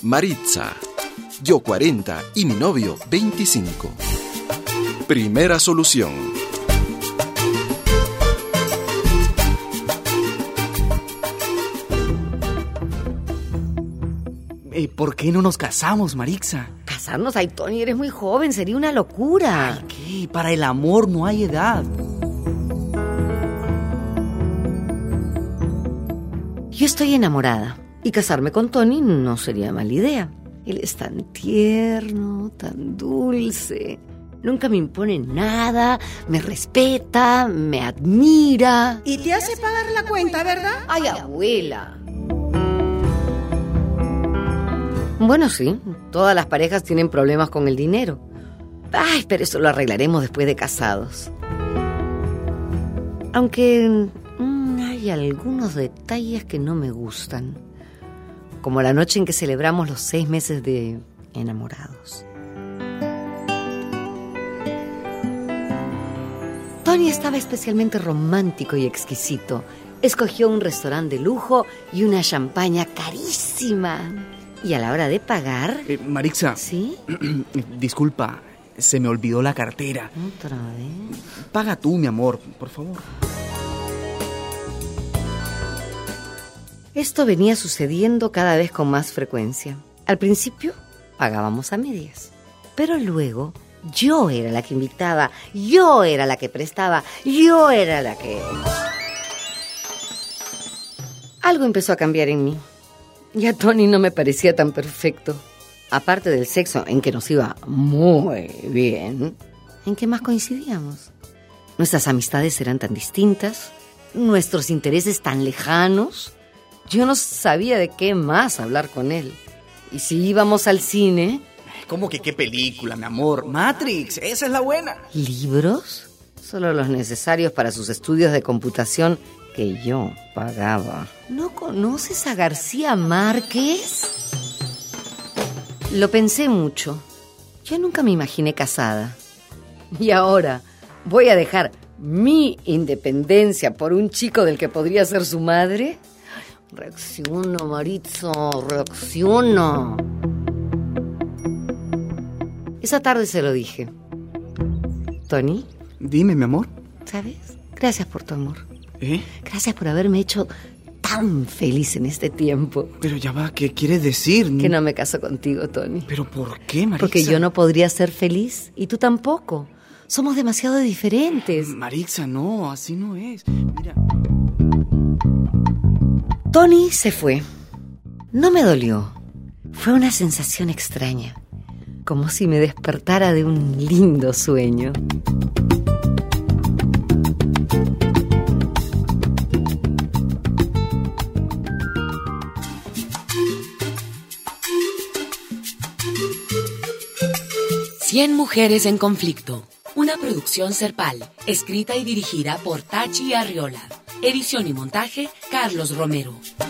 Maritza. Yo 40 y mi novio 25. Primera solución. ¿Por qué no nos casamos, Maritza? ¿Casarnos? Ay, Tony, eres muy joven, sería una locura. Ay, ¿qué? Para el amor no hay edad. Yo estoy enamorada y casarme con Tony no sería mala idea. Él es tan tierno, tan dulce. Nunca me impone nada, me respeta, me admira. Y te hace pagar la cuenta, ¿verdad? Ay, abuela. Bueno, sí, todas las parejas tienen problemas con el dinero. Ay, pero eso lo arreglaremos después de casados. Aunque hay algunos detalles que no me gustan. Como la noche en que celebramos los 6 meses de enamorados. Tony estaba especialmente romántico y exquisito. Escogió un restaurante de lujo y una champaña carísima. Y a la hora de pagar... Maritza. ¿Sí? Disculpa, se me olvidó la cartera. ¿Otra vez? Paga tú, mi amor, por favor. Esto venía sucediendo cada vez con más frecuencia. Al principio pagábamos a medias, pero luego yo era la que invitaba, yo era la que prestaba, yo era la que... Algo empezó a cambiar en mí. Ya Tony no me parecía tan perfecto. Aparte del sexo, en que nos iba muy bien, ¿en qué más coincidíamos? Nuestras amistades eran tan distintas, nuestros intereses tan lejanos. Yo no sabía de qué más hablar con él. Y si íbamos al cine... ¿Cómo que qué película, mi amor? Matrix, esa es la buena. ¿Libros? Solo los necesarios para sus estudios de computación que yo pagaba. ¿No conoces a García Márquez? Lo pensé mucho. Yo nunca me imaginé casada. Y ahora voy a dejar mi independencia por un chico del que podría ser su madre. Reacciono, Maritza, reacciono. Esa tarde se lo dije. Tony. Dime, mi amor. ¿Sabes? Gracias por tu amor. ¿Eh? Gracias por haberme hecho tan feliz en este tiempo. Pero ya va, ¿qué quieres decir? Que no me caso contigo, Tony. ¿Pero por qué, Maritza? Porque yo no podría ser feliz y tú tampoco. Somos demasiado diferentes. Maritza, no, así no es. Mira. Tony se fue. No me dolió. Fue una sensación extraña. Como si me despertara de un lindo sueño. Cien mujeres en conflicto. Una producción Serpal, escrita y dirigida por Tachi Arriola. Edición y montaje, Carlos Romero.